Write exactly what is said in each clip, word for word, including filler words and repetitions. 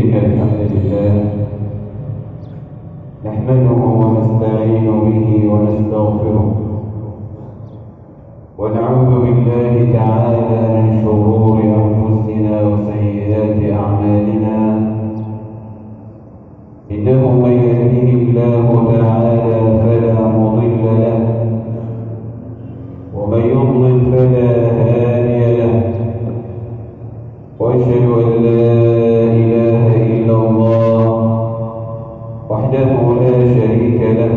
إن الحمد لله نحمده ونستعين به ونستغفره ونعوذ بالله تعالى من شرور أنفسنا وسيئات أعمالنا إنه من يهده الله تعالى فلا مضل له ومن يضلل فلا هادي له وأشهد أن لا إله إلا الله وحده لا شريك له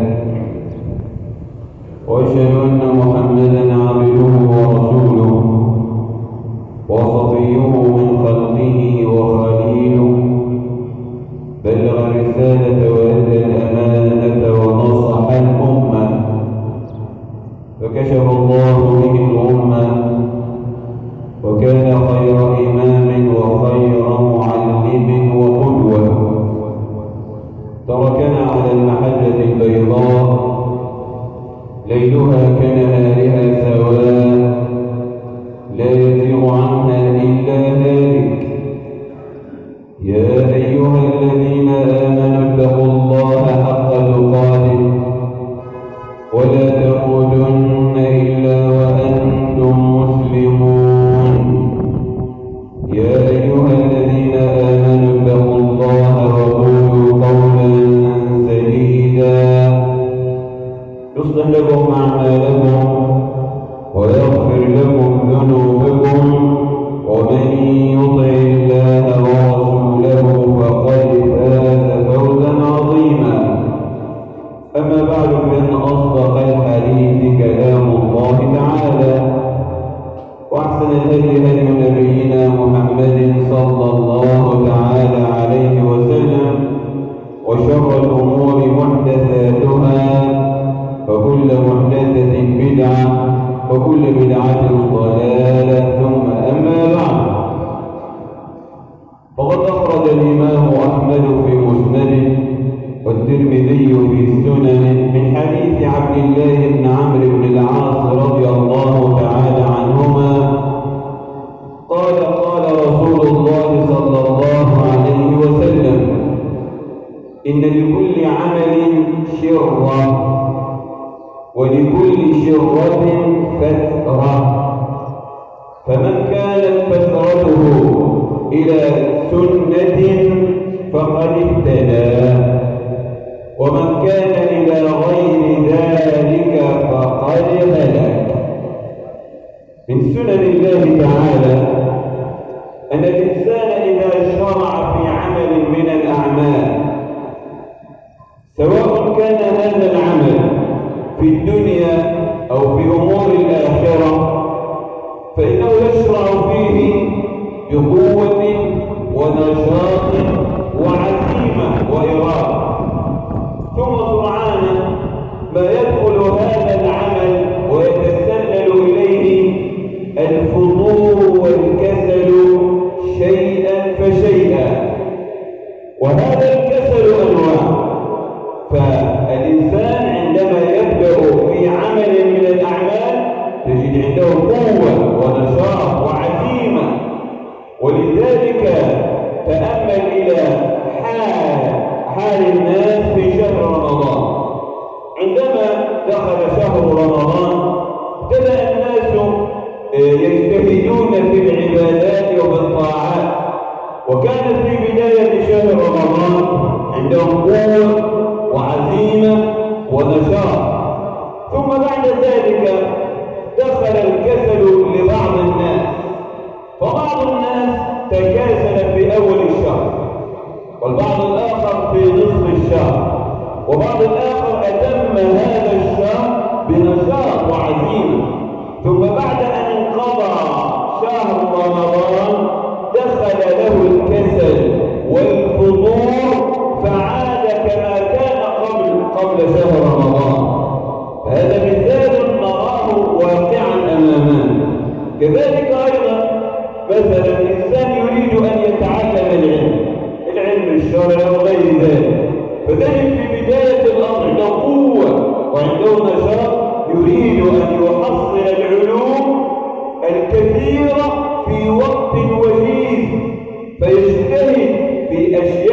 وأشهد أن محمدا عبده ورسوله وصفيه من خلقه وخليله بلغ الرسالة وأدى الأمانة ونصح الأمة فكشف الله به الأمة وكان خير إمام وخير معلم وقدوة تركنا على المحجة البيضاء ليلها كنهارها سواء لا يزيغ عنها إلا هالك يا أيها الذين آمنوا اتقوا الله حق تقاته ولا تموتن إلا وأنتم مسلمون يا أيها الذين آمنوا اتقوا الله وقولوا قولا سديدا يصلح لكم أعمالكم ويغفر لكم ذنوبكم ومن يطع الله ورسوله فقد فاز فوزا عظيما أما بعد فإن أصدق الحديث كلام الله تعالى وأحسن الهدي هدي نبينا محمد صلى الله تعالى عليه وسلم وشر الأمور محدثاتها وكل محدثة بدعة وكل بدعة ضلالة ثم أما بعد فقد أخرج الإمام أحمد في مسنده والترمذي في سننه من حديث عبد الله بن عمرو بن العاص رضي الله تعالى عنهما قال قال رسول الله صلى الله عليه وسلم إن لكل عمل شرة ولكل شرة فترة فمن كانت فترته إلى سنة فقد اهتدى ومن كان إلى غير ذلك فقد هلك. من سنن الله تعالى أن الإنسان إذا شرع في عمل من الأعمال سواء كان هذا العمل في الدنيا أو في أمور الآخرة فإنه يشرع فيه بقوة ونشاط وعزيمة وإرادة ثم سرعان ما يدخل هذا العمل ويتسلل إليه الفضول والكسل شيئا فشيئا وهذا الكسل أنواع فالإنسان عندما يبدأ في عمل من الأعمال تجد عنده قوة ونشاط وعزيمة ولذلك تأمل إلى حال حال الناس في شهر رمضان عندما دخل شهر رمضان ابتدأ الناس يجتهدون في العبادات وبالطاعات وكان في بداية شهر رمضان عندهم قوة وعزيمة ونشاط ثم بعد ذلك دخل الكسل لبعض الناس فبعض الناس تكاسل في أول الشهر والبعض الآخر في نصف الشهر وبعض الآخر أتم هذا الشهر بنشاط وعزيمة ثم بعد أن انقضى شهر رمضان دخل له الكسل والفضول فعاد كما كان قبل قبل شهر رمضان فهذا مثال نراه واقعا أمامنا كذلك أيضا مثلا الإنسان يريد أن يتعلم العلم العلم الشرعي وغير ذلك فذلك في بداية الأمر عنده قوة وعنده نشاط يريد أن يحصل العلوم الكثيرة في وقت وجيز فيجتهد في أشياء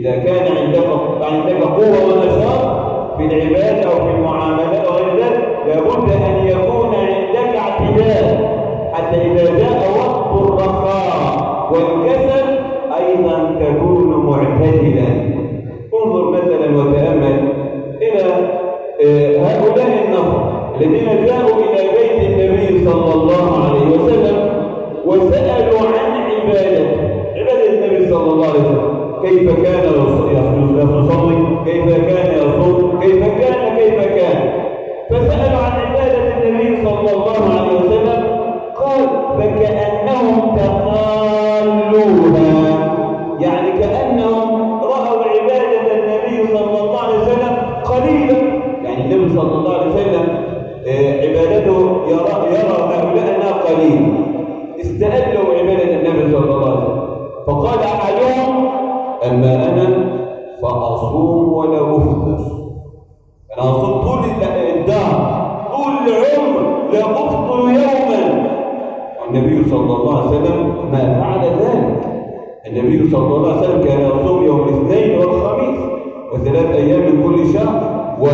إذا كان عندك عندك قوة ونشاط في العبادة أو في المعاملات وغير ذلك لابد أن يكون عندك اعتدال، حتى إذا جاء وقت الرخاء والكسل أيضا تكون معتدلا. انظر مثلا وتأمل إلى هؤلاء النفر الذين جاءوا إلى بيت النبي صلى الله عليه وسلم وسألوا عن عبادة عبادة النبي صلى الله عليه وسلم، كيف كان يصلي، كيف كان يصوم، كيف كان كيف كان فسألوا عن عبادة النبي صلى الله عليه وسلم. قال فكأنهم تقالوها، يعني كأنهم رأوا عبادة النبي صلى الله عليه وسلم قليلا. يعني النبي صلى الله عليه وسلم عبادته يرى يرى هؤلاء أنها قليل، استألوا عبادة النبي صلى الله عليه وسلم. فقال أحدهم أما أنا فأصوم ولا أفطر، أنا أصوم طول الدهر طول العمر لا أفطر يوما. والنبي صلى الله عليه وسلم ما فعل ذلك. النبي صلى الله عليه وسلم كان يصوم يوم الاثنين والخميس وثلاث أيام من كل شهر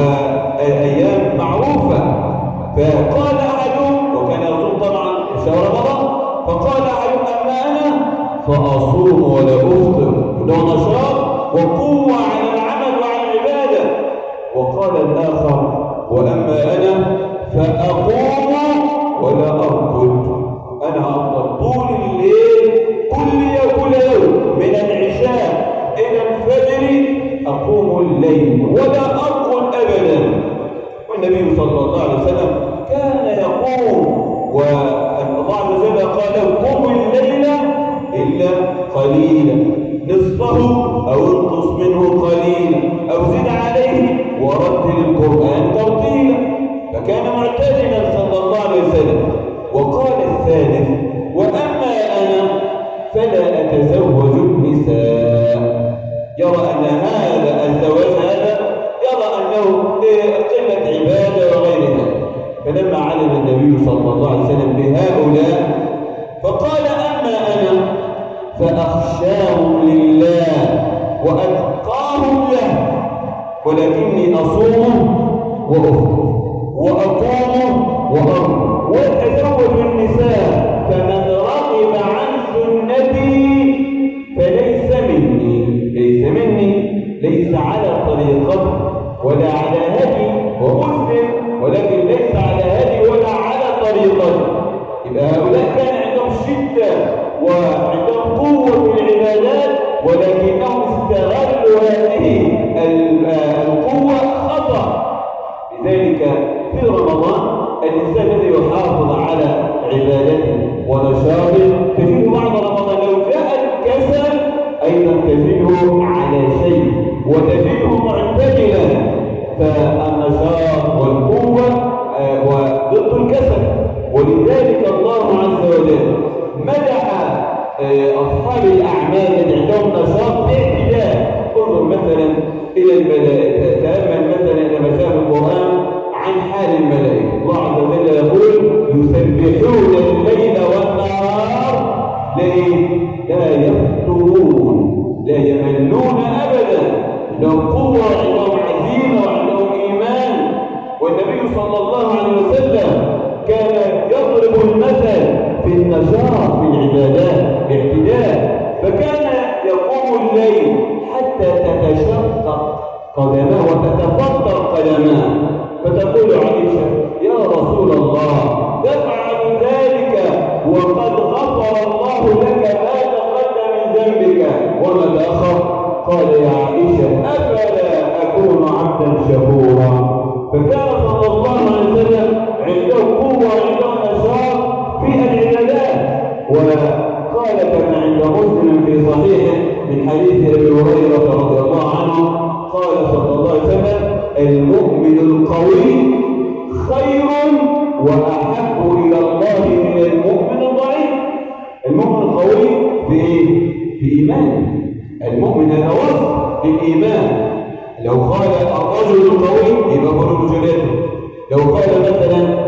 وأيام معروفة. فقال أحدهم، وكان يصوم طبعا شهر رمضان، فقال أحدهم أما أنا فأصوم ولا أفطر، وده نشاط وقوة على العمل وعلى العبادة. وقال الآخر وأما أنا فأقوم ولا أرقد، أنا أفضل طول الليل كل كل يوم من العشاء إلى الفجر أقوم الليل ولا أرقد أبدا. والنبي صلى الله عليه وسلم كان يقوم، والله عز وجل قال له قم الليل إلا قليلا نصفه أو انقص منه قليلا أو زد عليه ورتل القرآن ترتيلا. فكان معتدلا صلى الله عليه وسلم. وقال الثالث وأما أنا فلا أتزوج النساء، يرى أن هذا الزواج هذا يرى أنه قلة عبادة وغير ذلك. فلما علم النبي صلى الله عليه وسلم بهؤلاء فقال أما أنا فأخشاهم لله وأتقاهم له، ولكني أصوم وأفطر وأقوم وأرقد وأتزوج النساء، فمن رغب عن سنتي فليس مني. ليس مني ليس على طريقتي ولا على هدي، ومسلم ولكن ليس على هدي ولا على طريقتي. يبقى هؤلاء كان عندهم شدة وعندهم قوة في العبادات، ولكنهم استغلوا هذه القوة خطأ. لذلك في رمضان الإنسان الذي يحافظ على عبادته ونشاطه تجده بعد رمضان لو جاء الكسل أيضا تجده على شيء وتجده معتدلا. فالنشاط والقوة وضد الكسل. ولذلك الله عز وجل مدح أصحاب الأعمال الذي عندهم نشاط باعتدال. انظر مثلا إلى الملائكة، تأمل مثلا إلى ما شاء في القرآن عن حال الملائكة. الله عز وجل يقول يسبحون الليل والنهار لا يفترون لا يملون أبدا، عندهم قوة وعندهم عزيمة وعندهم إيمان. والنبي صلى الله عليه وسلم كان يضرب المثل في النشاط في العبادات باعتدال، فكان يقوم الليل حتى تتشقق قدماه وتتفطر قدماه، فتقول عائشة يا رسول الله تفعل ذلك وقد غفر الله لك ما تقدم من ذنبك وما تأخر؟ قال يا عائشة أفلا أكون عبدا شكورا. فكان صلى الله عليه وسلم عنده قوة وعنده نشاط في العبادات. وقال كما عند مسلم في صحيحه من حديث أبي هريرة رضي الله عنه قال صلى الله عليه وسلم المؤمن القوي خير وأحب إلى الله من المؤمن الضعيف. المؤمن القوي في إيه؟ في إيمانه. المؤمن هذا وصف بالإيمان. لو قال الرجل القوي يبقى كل رجلاته. لو قال مثلا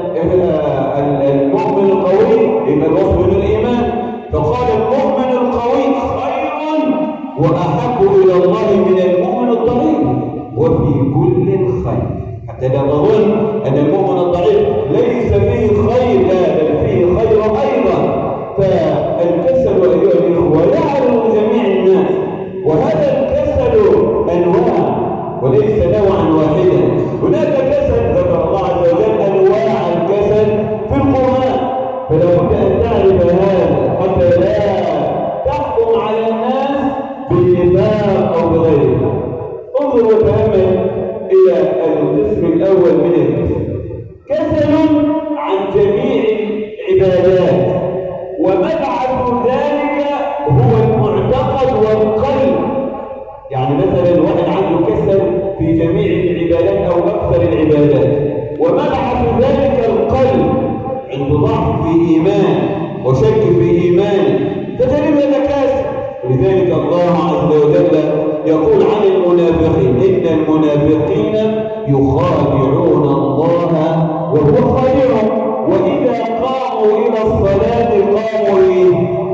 المؤمن القوي يبقى الوصف بالإيمان. فقال المؤمن القوي خير وأحب إلى الله من المؤمن الضعيف وفي كل خير. حتى لا تظن أن المؤمن الضعيف ليس فيه خير، لا بل فيه خير أيضا. فالكسل أيها الإخوة يعرض جميع الناس، وهذا الكسل أنواع وليس نوعا واحدا. هناك كسل ذكر الله عز وجل أنواع الكسل في القرآن، فلا بد أن تعرف هذا حتى لا تحكم على الناس بالنفاق أو بغيره. انظر وتأمل إلى القسم الأول من الكسل: كسل عن جميع العبادات، ومبعث ذلك هو المعتقد والقلب. يعني مثلا واحد عنده كسل في جميع العبادات أو أكثر العبادات، ومبعث ذلك القلب، عنده ضعف في إيمان وشك في إيمان، فجرب يتكاسل. ولذلك الله عز وجل يقول عن المنافقين: إن المنافقين يخادعون الله وهو خادعهم، وإذا قاموا إلى الصلاة قاموا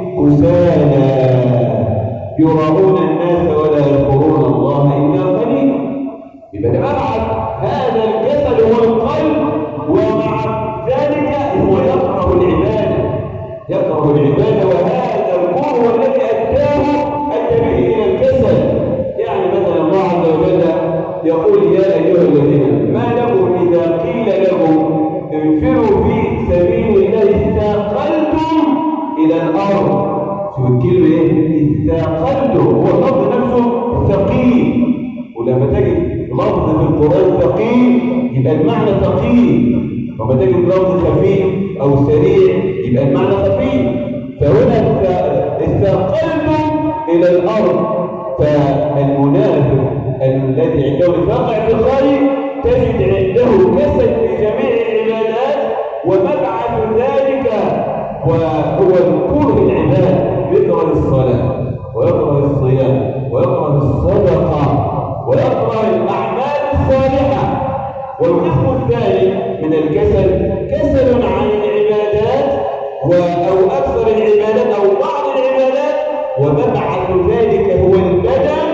كسالى يراؤون الناس ولا يذكرون الله إلا قليلا. يبقى مبعث هذا الجسد هو القلب، ومع ذلك هو يكره العبادة، يكره العبادة، وهذا الكره هو الذي أداه أدى به إلى الكسل. يعني مثلا الله عز وجل يقول: يا أيها الذين ما لكم إذا قيل لكم انفروا في سبيل الله اثاقلتم إلى الأرض. شو الكلمة إيه؟ اثاقلتم، هو اللفظ نفسه ثقيل، ولما تجد لفظ في القرآن ثقيل يبقى المعنى ثقيل، وما تجد لفظ خفيف أو سريع يبقى المعنى خفيف. فهنا اثاقلتم إلى الأرض. فالمنافق الذي عنده نفاق اعتقادي تجد عنده كسل في جميع العبادات، ومبعث ذلك وهو كره العباد، يكره الصلاة ويكره الصيام ويكره الصدقة ويكره الأعمال الصالحة. والقسم الثاني من الكسل كسل عن العبادات أو أكثر العبادات أو بعض العبادات، ومبعث ذلك هو البدن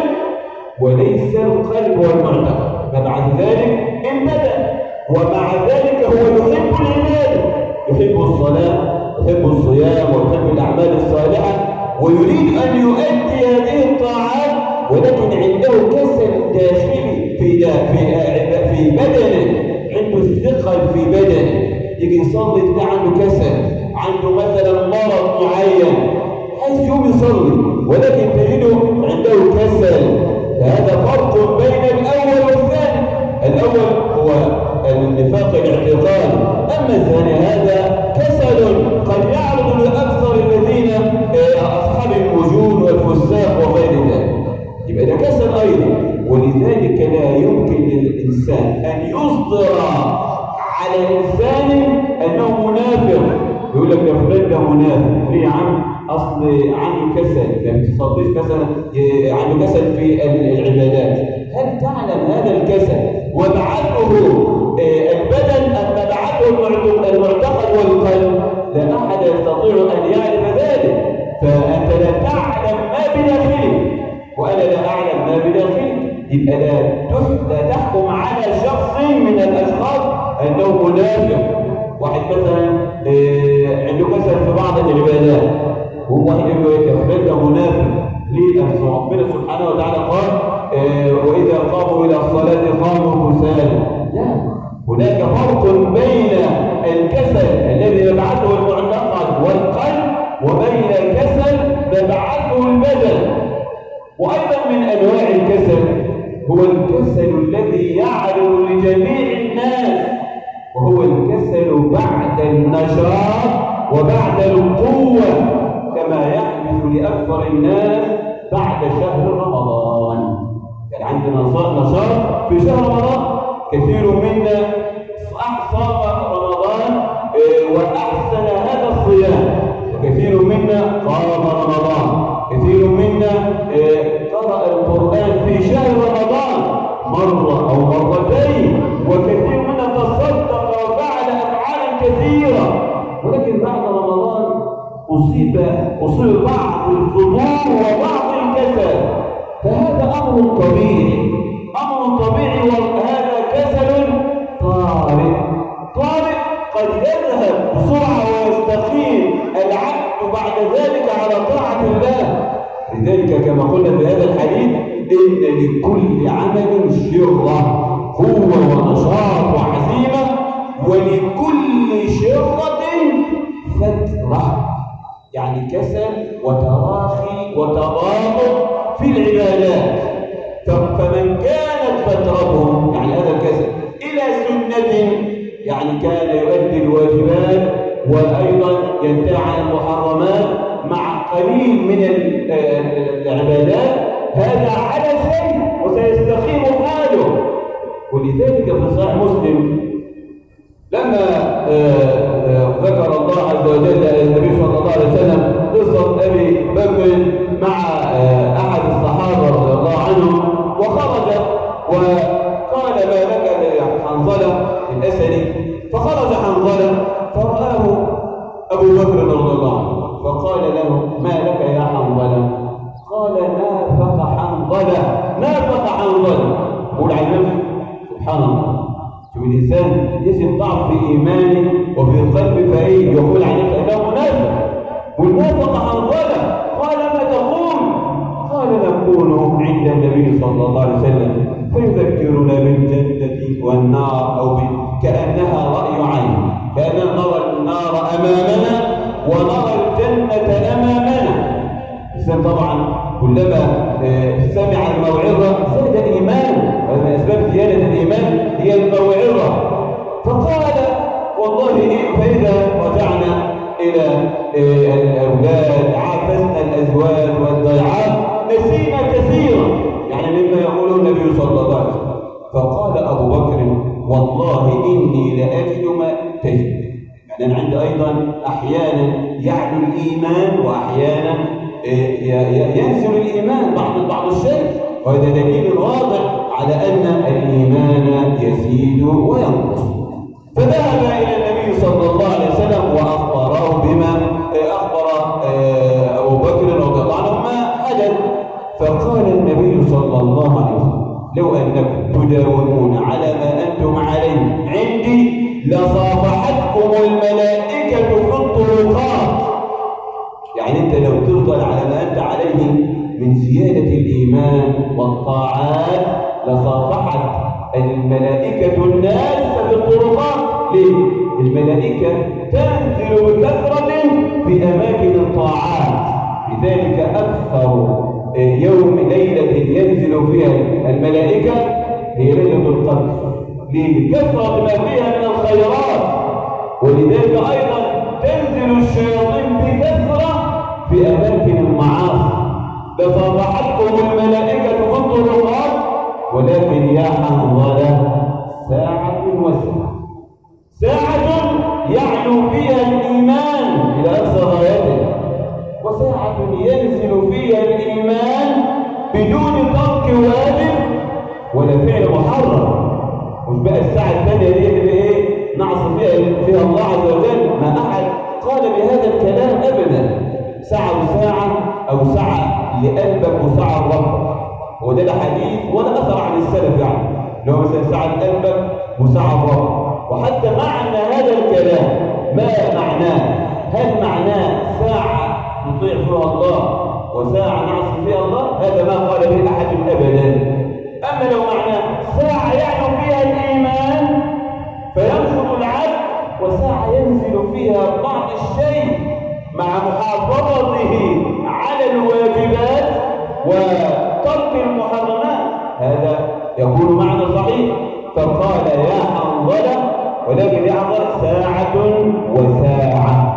وليس القلب والمعتقد. مبعث ذلك البدن، ومع ذلك هو يحب العبادة، يحب الصلاة يحب الصيام ويحب الأعمال الصالحة ويريد أن يؤدي هذه الطاعات، ولكن عنده كسل داخلي في في في بدنه، عنده ثقل في بدنه. يجي يصلي تلاقي عنده كسل، عنده مثلا مرض معين عايز يوم يصلي ولكن تجده عنده كسل. فهذا فرق بين الأول والثاني. الأول هو النفاق الاعتقادي، أما الثاني هذا كسل قد يعرض لأكثر الذين أصحاب الوجود والفساق وغير ذلك. يبقى ده كسل أيضا. ولذلك لا يمكن للإنسان أن يصدر على الإنسان أنه منافق. يقول لك يا فلان ده منافق، ليه يا عم؟ أصل عنده كسل، ما بتصليش مثلا، عنده كسل في العبادات. هل تعلم هذا الكسل وبعثه البدن أم بعثه المعتقد والقلب؟ لا أحد يستطيع أن يعرف ذلك. فأنت لا تعلم ما بداخلك وأنا لا أعلم ما بداخلك. يبقى لا تحكم على شخص من الأشخاص أنه منافق. واحد مثلا عنده كسل في بعض العبادات، وهو يقول لك فلان منافق. ليه؟ أن ربنا سبحانه وتعالى قال: وإذا قاموا إلى الصلاة قاموا كسالى. لا، هناك فرق بين الكسل الذي يبعثه المعتقد والقلب وبين الكسل يبعثه البدن. وأيضا من أنواع الكسل هو الكسل الذي يعرض لجميع الناس، وهو الكسل بعد النشاط وبعد القوة، كما يحدث لأكثر الناس بعد شهر رمضان. كان عندنا نشاط في شهر رمضان، كثير منا صام رمضان وأحسن هذا الصيام، وكثير منا قام رمضان، كثير منا قرأ القرآن في شهر رمضان مرة أو مرتين، وكثير منا تصدق وفعل أفعالا كثيرة. ولكن بعد رمضان أصيب أصيب بعض الفضول وبعض الكسل، فهذا أمر طبيعي، أمر طبيعي، وهذا كسل طارئ طارئ قد يذهب بسرعة ويستقيم العبد بعد ذلك على طاعة الله. لذلك كما قلنا في هذا الحديث إن لكل عمل شرة، قوة ونشاط وعزيمة، ولكل شرة فترة، يعني كسل وتراخي وتباطؤ في العبادات. فمن كانت فترته يعني هذا الكسل إلى سنة، يعني كان يؤدي الواجبات وأيضا ينتهي عن المحرمات مع قليل من العبادات، هذا على شيء وسيستقيم حاله. ولذلك في صحيح مسلم لما ذكر الله عز وجل النبي صلى الله عليه وسلم قصة أبي بكر مع أحد الصحابة رضي الله عنهم، وخرج وقال ما لك حنظلة الأسدي، فخرج حنظلة فرآه أبو بكر رضي الله عنه فقال له ما لك يا حنظلة؟ قال نافق حنظلة نافق حنظلة. قول عن نفسه سبحان الله، شوف الإنسان يجد ضعف في إيمانه وفي قلبه فإيه يقول عن نفسه أنه منافق. والنافق حنظلة قال ما تقول؟ قال نكون عند النبي صلى الله عليه وسلم فيذكرنا بالجنة والنار، أو كأنها رأي عين، كأننا نرى النار أمامنا ونرى الجنة أمامنا. الإنسان طبعا كلما سمع الموعظة زاد الإيمان، ومن أسباب زيادة الإيمان هي الموعظة. فقال والله إيه، فإذا رجعنا إلى الأولاد عافسنا الأزواج والضيعات نسينا كثيرا، يعني مما يقوله النبي صلى الله عليه وسلم. فقال أبو بكر والله إني لأجد ما تجد، يعني عندي أيضا أحيانا يعلو الإيمان وأحيانا ينزل الإيمان بعض بعض الشيء، وهذا دليل واضح على أن الإيمان يزيد وينقص. فذهب إلى النبي صلى الله عليه وسلم وأخبره بما أخبر أبو بكر رضي الله عنه ما حدث. فقال النبي صلى الله عليه وسلم لو أنكم تداومون على ما أنتم عليه عندي لصافحتكم الملائكة في الطرقات. يعني أنت لو تفضل على ما أنت عليه من زيادة الإيمان والطاعات لصافحت الملائكة الناس في الطرقات. ليه؟ الملائكة تنزل بكثرة في أماكن الطاعات، لذلك أكثر يوم ليلة ينزل فيها الملائكة هي ليلة القدر، لكثرة ما فيها من الخيرات. ولذلك أيضا تنزل الشياطين بكثرة في أماكن المعاصي. لصافحتكم الملائكة في الطرقات، ولكن يا حنظلة ساعة وساعة، ساعة يعلو فيها الإيمان إلى أقصى غايته، وساعة ينزل فيها الإيمان بدون ترك واجب ولا فعل محرم. مش بقى الساعة الثانية دي اللي ايه نعصي فيها فيها الله عز وجل، ما أحد قال بهذا الكلام أبدا. ساعة وساعة، أو ساعة لقلبك وساعة لربك، وده ده حديث ولا أثر عن السلف، يعني لو مثلا ساعة لقلبك وساعة لربك. وحتى معنى هذا الكلام ما معناه؟ هل معناه ساعة نطيع فيها الله وساعة نعصي فيها الله؟ هذا ما قال به أحد أبدا. أما لو معناه ساعة يعلو فيها الإيمان فينشط العبد، وساعة ينزل فيها بعض الشيء مع محافظته على الواجبات وترك المحرمات، هذا يكون معنى صحيح. فقال يا حنظلة، ولكن يا حنظلة ساعة وساعة.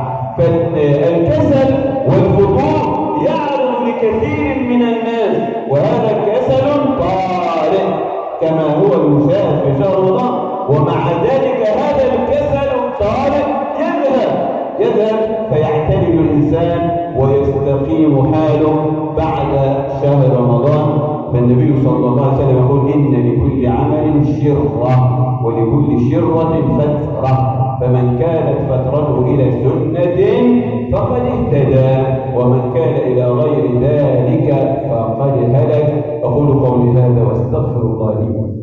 فالكسل والفتور يعرض لكثير من الناس، وهذا كسل طارئ كما هو المشاهد في شهر رمضان. ومع ذلك هذا الكسل الطارئ يذهب يذهب فيعتدل الإنسان ويستقيم حاله بعد شهر رمضان. فالنبي صلى الله عليه وسلم يقول إن لكل عمل شرة ولكل شرة فترة، فمن كانت فترته إلى سنة فقد اهتدى، ومن كان إلى غير ذلك فقد هلك. أقول قولي هذا وأستغفر الله لي.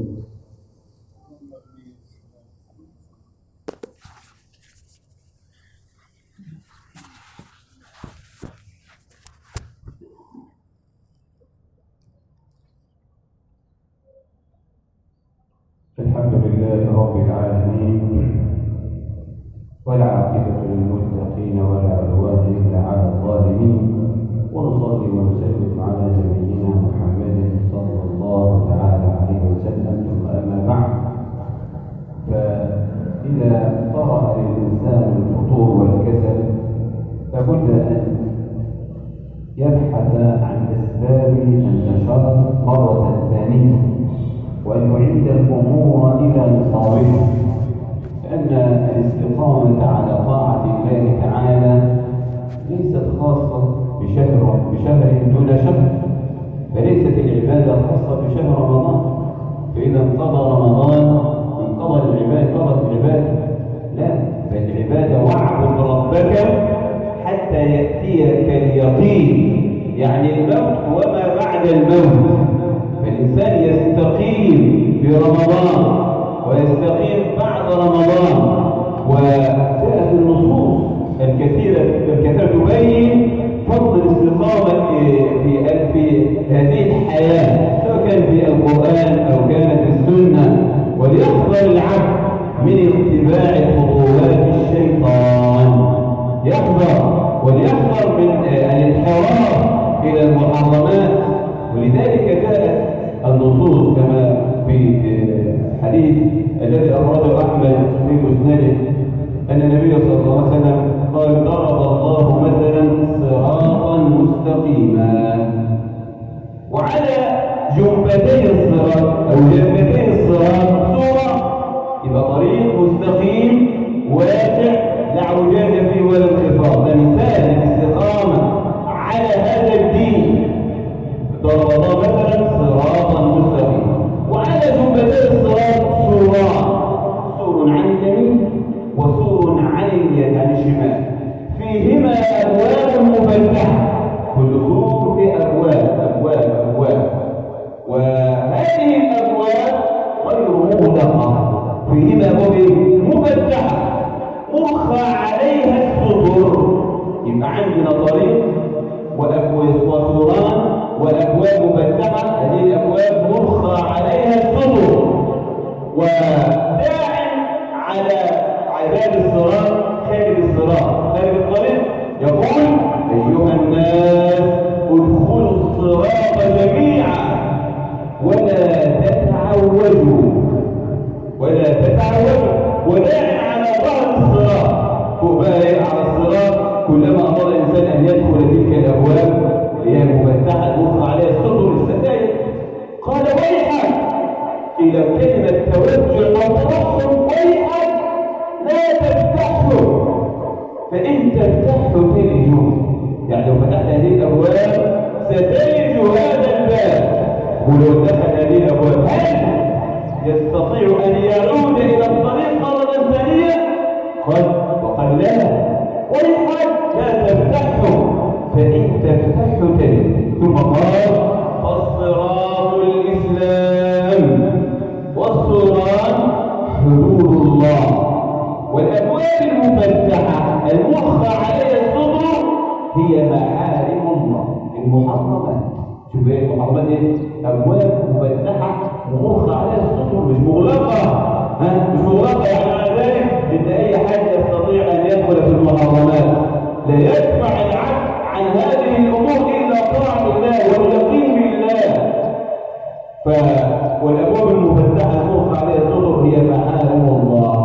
الحمد لله رب العالمين، والعاقبة للمتقين ولا عدوان إلا على الظالمين، ونصلي ونسلم على نبينا محمد صلى الله تعالى عليه وسلم. ثم أما بعد، فإذا طرأ للإنسان الفتور والكسل لابد أن يبحث عن أسباب النشاط مرة ثانية، وأن يعيد الأمور إلى نصابها، لأن الاستقامة على طاعة الله تعالى ليست خاصة بشهر بشهر دون شهر، فليست العبادة خاصة بشهر رمضان، فإذا انقضى رمضان انقضى العبادة انقضت العبادة، لا، فالعبادة واعبد ربك حتى يأتيك اليقين، يعني الموت وما بعد الموت. فالإنسان يستقيم في رمضان ويستقيم بعد رمضان، وجاءت النصوص الكثيرة الكثيرة تبين فضل الاستقامة في في هذه الحياة، سواء كان في القرآن أو كانت السنة، وليحذر العبد من اتباع خطوات الشيطان، يحذر وليحذر من الانحراف إلى المحرمات. ولذلك جاءت النصوص كما في الحديث الذي أخرجه أحمد في مسنده أن النبي صلى الله عليه وسلم قال: ضرب الله مثلا صراطا مستقيما، وعلى جنبتي الصراط أو جنبتي الصراط صورة، يبقى طريق مستقيم واسع لا اعوجاج فيه ولا انخفاض، ده مثال الاستقامة على هذا الدين. ضرب الله مثلا صراطا مستقيما، وعلى جنبتي الصراط سوران، سور عن اليمين وسور عن اليد عن الشمال، فيهما ابواب مفتحه، كل سور في ابواب ابواب ابواب، وهذه الابواب غير مغلقه، فيهما ابواب مفتحه مرخى عليها السطور. يبقى عندنا طريق وابواب وسوران وابواب مفتحه، هذه الابواب مرخى عليها السطور، وداع على عباد الصراط خارج الصراط خارج الطريق يقول: ايها الناس ادخلوا الصراط جميعا ولا تتعوجوا ولا تتعوجوا، وداع على ظهر الصراط، فوق بقى على الصراط كلما أراد الإنسان أن يدخل تلك الأبواب اللي هي المفتحة المرخى عليها السطور الستائر، قال: ويحك، إلى كلمة توجه أو ترحم، ويحك لا تفتحه، فإن تفتحه تلجه، يعني لو فتحت هذه الأبواب ستلج هذا الباب، ولو دخل هذه الأبواب هل يستطيع أن يعود إلى الطريق مرة ثانية؟ قال: وقال لا، ويحك لا تفتحه، فإن تفتحه تلج. ثم قال: فالصراط الإسلام والصراط حدود الله، والأبواب المفتحة المرخى عليها السطور هي محارم الله المحرمات. شوف ايه المحرمات؟ ايه؟ أبواب مفتحة ومرخى عليها السطور، مش مغلقة، ها مش مغلقة، يعني على ذلك إن أي حد يستطيع أن يدخل في المحرمات. لا يدفع العبد عن هذه الأمور إلا طاعة الله واليقين بالله. ف والأبواب المفتحة المرخى عليها السطور هي محارم الله،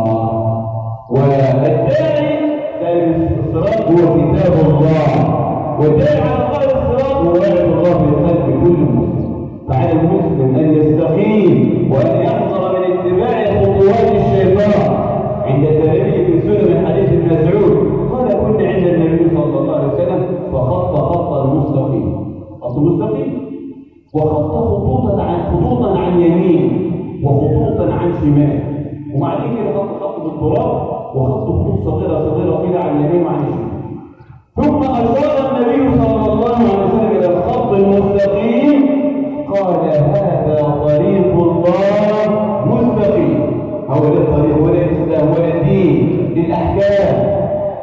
والداعي خارج الصراط هو كتاب الله، والداعي على خارج الصراط هو وعد الله في قلب كل مسلم. فعلى المسلم أن يستقيم وأن يحذر من اتباع خطوات الشيطان. عند الترمذي في سنن حديث ابن مسعود قال: كنا عند النبي صلى الله عليه وسلم فخط خطا مستقيم، خط مستقيم، وخط خطوطا عن خطوطا عن يمين وخطوطا عن شمال، وبعدين كده خط خط بالتراب وخط خطوط صغيره صغيره كده عن اليمين وعن الشمال. ثم اشار النبي صلى الله عليه وسلم الى الخط المستقيم قال هذا طريق الله مستقيم. هو ده الطريق، هو ده الإسلام، هو ده الدين للأحكام.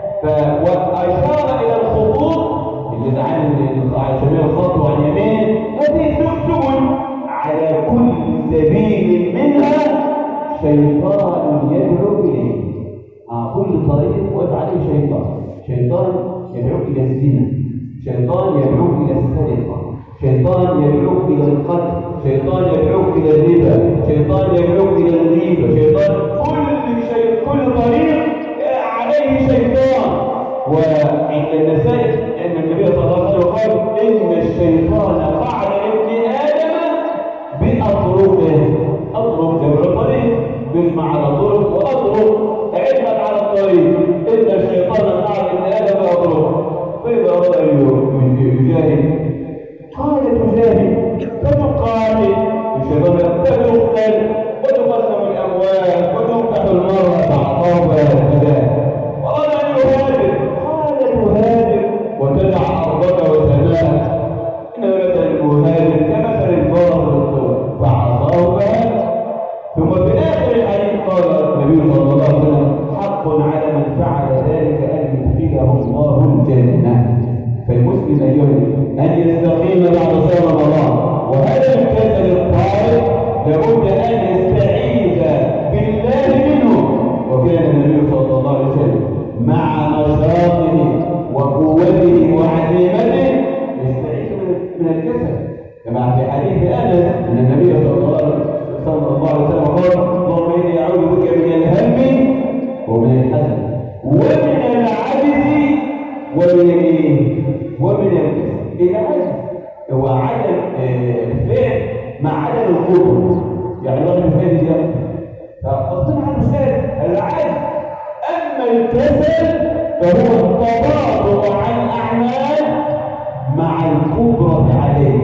وأشار إلى الخطوط اللي دعانا على شمال الخط وعن يمين، هذه سبل على كل سبيل منها شيطان يدعو إليه. آه كل طريق وضع عليه شيطان. شيطان يدعو إلى الزنا، شيطان يدعو إلى السرقة، شيطان يدعو إلى القتل، شيطان يدعو إلى الربا، شيطان يدعو إلى الغيبة، شيطان كل شيء كل طريق عليه شيطان. وعند النسائي أن النبي صلى الله عليه وسلم قال إن الشيطان قعد لابن آدم بأطرقه. أطرق جمع الطريق، بيجمع على طرق وأطرق عدت على الطريق. إن الشيطان قعد لابن آدم بأطرقه. فإذا أراد أن يجاهد قال تجاهد فتقاتل الشيطان، فتقتل وتقسم الأموال وتنكح المرأة فأعطاها كذا. وأراد أن يهاجر قال تهاجر وتدع أرضك وسماءك. إن مثل المهاجر كمثل الفرس والطول فعصاه فهاجر. ثم في آخر الحديث قال النبي صلى الله عليه وسلم حق على من فعل ذلك أن يدخله الله الجنة. فالمسلم أيها أن يستقيم بعد شهر رمضان، وهذا الكسل الطارئ لابد أن يستعيذ بالله منه. وكان النبي صلى الله عليه وسلم مع نشاطه وقوته وعزيمته يستعيذ من الكسل، كما في حديث أنس أن النبي صلى الله عليه وسلم قال اللهم إني أعوذ بك من الهم ومن الحزن ومن العجز ومن الايه؟ ومن الكسل. العجز هو عدم الفعل مع عدم القدره، يعني الواحد مش قادر يعمل فغصبا عنه مش قادر العجز. اما الكسل فهو التواضع عن الاعمال مع القدره عليه.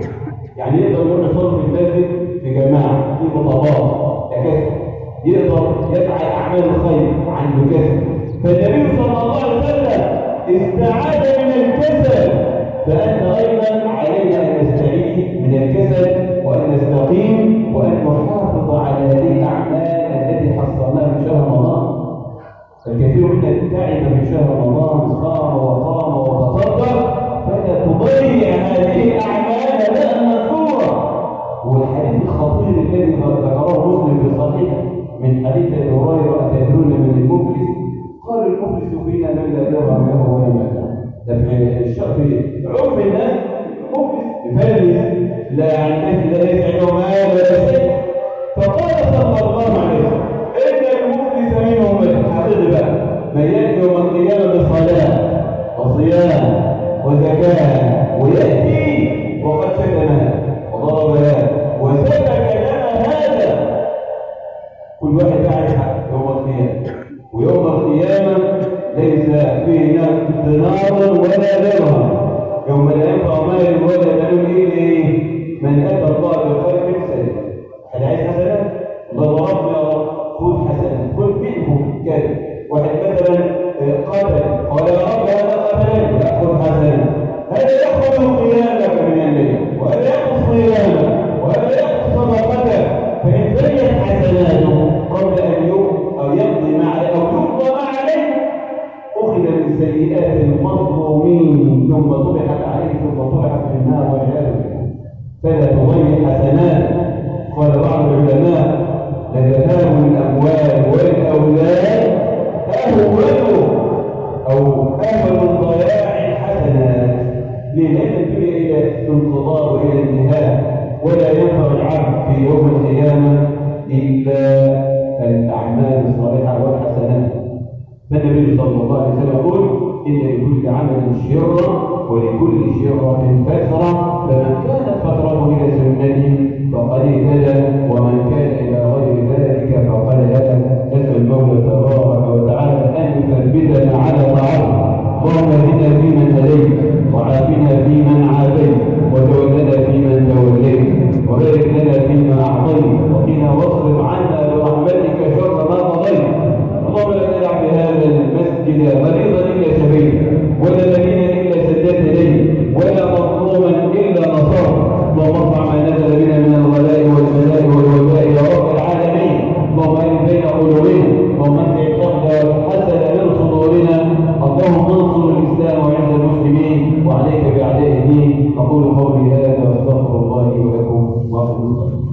يعني يقدر يروح يصلي في المسجد في جماعه في متواضع ده كسل، يقدر يفعل اعمال الخير عنده كسل. فالنبي صلى الله عليه وسلم استعاذ من الكسل، فأنت أيضا علينا أن نستعيذ من الكسل وأن نستقيم وأن نحافظ على هذه الأعمال التي حصلناها في شهر رمضان. الكثير منا تعب في شهر رمضان، صام وقام وتصدق، فلا تضيع هذه الأعمال لا مذكورة. والحديث الخطير الذي ذكره مسلم في صحيحه من حديث أبي هريرة أتدرون من المفلس؟ قال المفلس فينا من لا درهم له ولا متاع. ده في الشرف عرف الناس مفلس مفلس لا عنده لا يسعده مال ولا شيء. فقال صلى الله عليه وسلم ان المفلس منهم الحقيقي بقى من ياتي يوم القيامه بصلاه وصيام وزكاه وياتي وقد شتم وضرب وسفك دم هذا. كل واحد قاعد حق يوم القيامه، ويوم القيامة ليس فيه دينار ولا درهم، يوم لا ينفع مال ولا بنون إلا من أتى الله بقلب سليم. هل عايز حسنات؟ الله ضربنا يا رب خذ حسنات، خذ منهم كذا. واحد مثلا قتل قال يا رب هذا قتلني يأخذ حسنات، هذا يأخذ قيامك من الليل وهذا يأخذ صيامك وهذا يأخذ صدقتك. فإن فريت حسناته قبل أن يوم أو يقضي مع أو يقضى ما عليه أخذ من سيئات المظلومين ثم طبحت عليه ثم طبحت في النار والعياذ بالله. فلا تضيع حسنات. قال بعض العلماء لذهاب الأموال والأولاد أهون أو أهون ضياع الحسنات. لأن الدنيا إلى انقضاء وإلى انتهاء، ولا ينفع العبد في يوم القيامة إلا الأعمال الصالحة والحسنات. فالنبي صلى الله عليه وسلم يقول إن لكل عمل شرة ولكل شرة فترة، فمن كانت فترته إلى سنته فقد اهتدى ومن كان إلى غير ذلك فقد هلك. نسأل المولى تبارك وتعالى أن يثبتنا على طاعته. اللهم اهدنا فيمن هديت وعافنا فيمن عافيت وتولنا فيمن توليت وبارك لنا فيما أعطيت وقنا واصرف عنا برحمتك شر ما قضيت. اللهم لا تدع في هذا المسجد مريضا إلا شفيته ولا دليلا إلا سددت إليه ولا مظلوما إلا نصرت. اللهم ارفع ما نزل قلوبنا، ومن الحقد والحسد من صدورنا. اللهم انصر الاسلام وعز المسلمين وعليك باعداء الدين. اقول قولي هذا واستغفر الله لي ولكم واقم الصلاه.